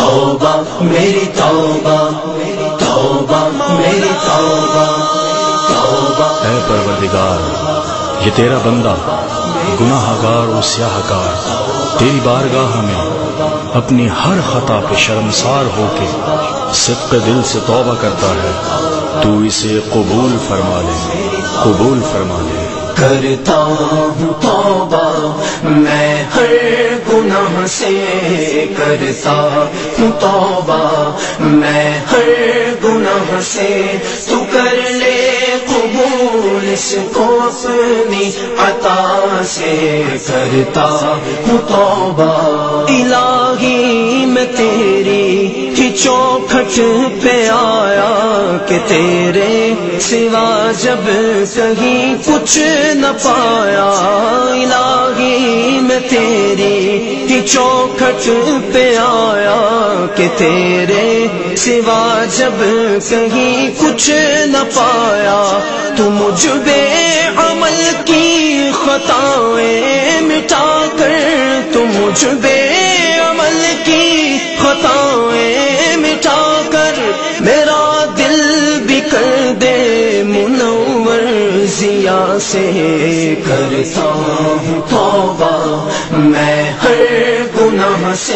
توبہ میری توبہ، توبہ میری توبہ، توبہ۔ اے پروردگار، یہ تیرا بندہ گناہ گار و سیاہ کار تیری بارگاہ میں اپنی ہر خطا پہ شرمسار ہو کے صدق دل سے توبہ کرتا ہے، تو اسے قبول فرما لے، قبول فرما لے۔ کرتا ہوں توبہ میں ہر گناہ سے، کرتا ہوں توبہ میں ہر گناہ سے، تو کر لے قبول اس کو اپنی عطا سے۔ کرتا ہوں توبہ الہی میں تیری ہی چوکھٹ پہ آیا کہ تیرے سوا جب کہیں کچھ نہ پایا، الہی میں تیری ہی چوکھٹ پہ آیا کہ تیرے سوا جب کہیں کچھ نہ پایا، تو مجھ بے عمل کی خطائیں مٹا کر، تو مجھ بے عمل کی خطائیں مٹا کر میرا دل بھی کر دے منور ضیا سے۔ کرتا ہوں توبہ میں ہر گناہ سے،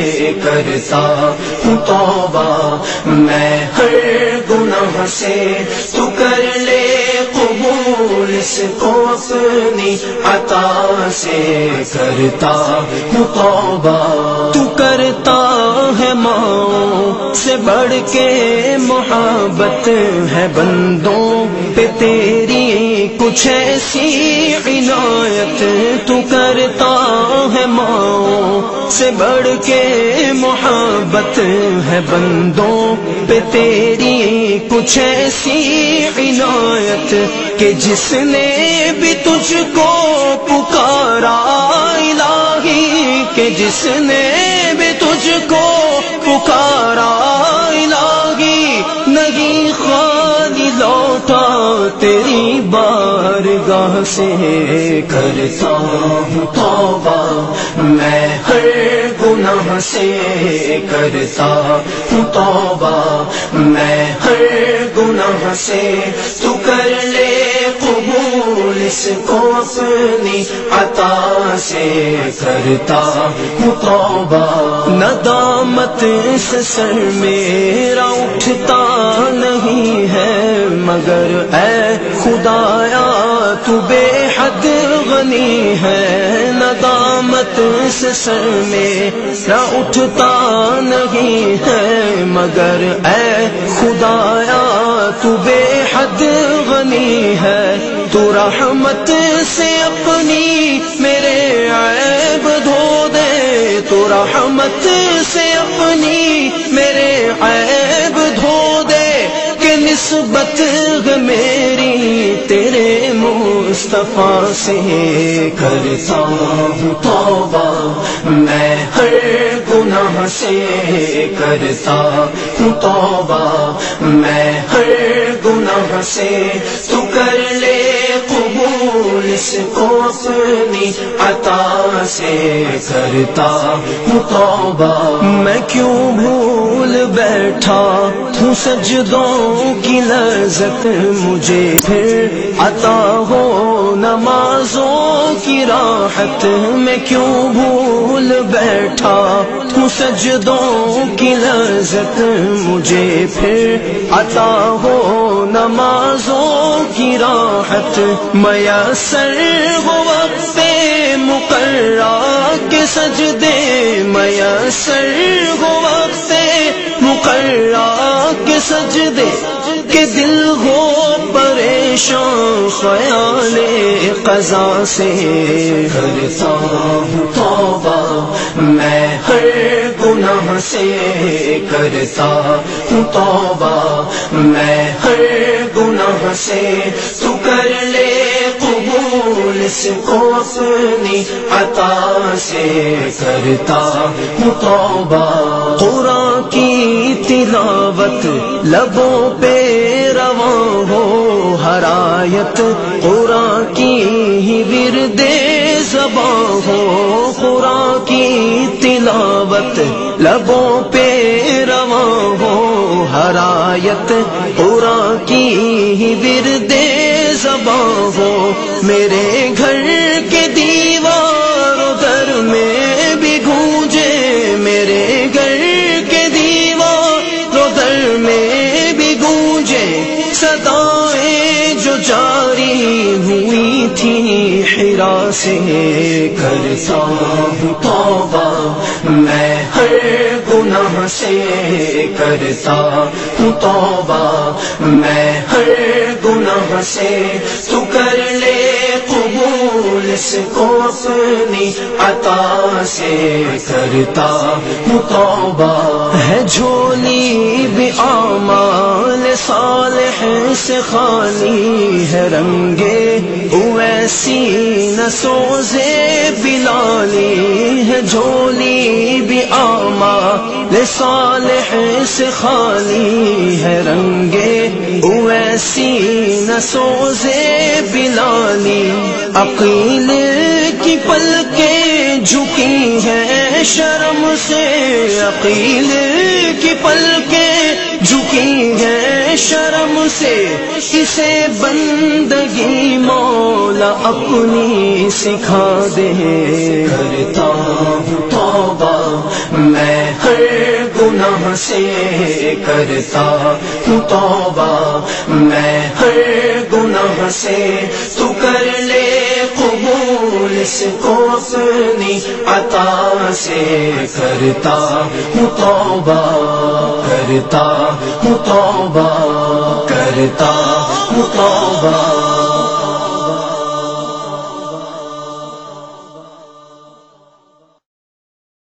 کرتا ہوں توبہ میں ہر گناہ سے، تو کر لے قبول اس کو اپنی عطا سے۔ کرتا ہوں توبہ تو کرتا ہے ماؤں سے بڑھ کے محبت ہے بندوں پہ تیری کچھ ایسی عنایت، تو کرتا ہے ماؤں سے بڑھ کے محبت ہے بندوں پہ تیری کچھ ایسی عنایت کہ جس نے بھی تجھ کو پکارا الہی، کہ جس نے بھی تجھ کو پکارا الہی، نہیں خالی لوٹا تیری بارگاہ سے۔ کرتا ہوں توبہ میں ہر گناہ سے، کرتا ہوں توبہ میں ہر گناہ سے، تو کر لے قبول اس کو اپنی عطا سے۔ کرتا ہوں توبہ ندامت سے سر میرا اٹھتا نہیں ہے، مگر اے خدایا تو بے حد غنی ہے، ندامت سے سر میرا اٹھتا نہیں ہے، مگر اے خدایا تو بے حد غنی ہے، تو رحمت سے اپنی میرے عیب دھو دے، تو رحمت سے اپنی میرے عیب دھو دے، کہ نسبت میری تیرے مصطفیٰ سے۔ کرتا ہوں توبہ میں ہر گناہ سے، کرتا ہوں توبہ میں ہر گناہ سے، تو کر لے قبول اس کو اپنی عطا سے۔ کرتا ہوں توبہ میں کیوں بھول بیٹھا ہوں سجدوں کی لذت، مجھے پھر عطا ہو نمازوں کی راحت، میں کیوں بھول بیٹھا ہوں سجدوں کی لذت، مجھے پھر عطا ہو نمازوں کی راحت، میسر ہو وقت مقررہ کے سجدے، میسر ہو وقت مقررہ کے سجدے، کہ دل ہو پریشان خیال قضا سے۔ کرتا ہوں توبہ میں ہر گناہ سے، کرتا ہوں توبہ میں ہر گناہ سے، تو کر لے قبول اس کو اپنی عطا سے۔ کرتا ہوں توبہ قرآن کی تلاوت لبوں پہ رواں ہو، ہر آیت قرآن کی ہی ورد زباں ہو، قرآن کی تلاوت لبوں پہ رواں ہو، ہر آیت قرآن کی ہی ورد زباں ہو، میرے گھر کے دیواروں در میں بھی گونجے، میرے گھر کے دیواروں در میں بھی گونجے صدائیں جو جاری ہوئی تھی حرا سے، کرتا ہوں توبہ میں ہر گناہ سے، کرتا ہوں توبہ میں ہر گناہ سے، تو کر لے قبول اس کو اپنی عطا سے، کرتا ہوں توبہ ہے جھولی بھی اعمال صالح سے خالی ہے، رنگے ویسی نہ سوزے بلالی ہے، جھولی بھی اعمال صالح سے خالی ہے، رنگے ویسی نہ سوزے بلالی، عقیل کی پلکیں جھکی ہیں شرم سے، عقیل کی پلکیں جھکی ہیں شرم سے، اسے بندگی مولا اپنی سکھا دے، کرتا ہوں توبہ میں ہر گناہ سے، کرتا ہوں توبہ میں ہر گناہ سے، تو کر لے قبول اس کو اپنی عطا سے، کرتا ہوں توبہ کرتا ہوں توبہ کرتا ہوں توبہ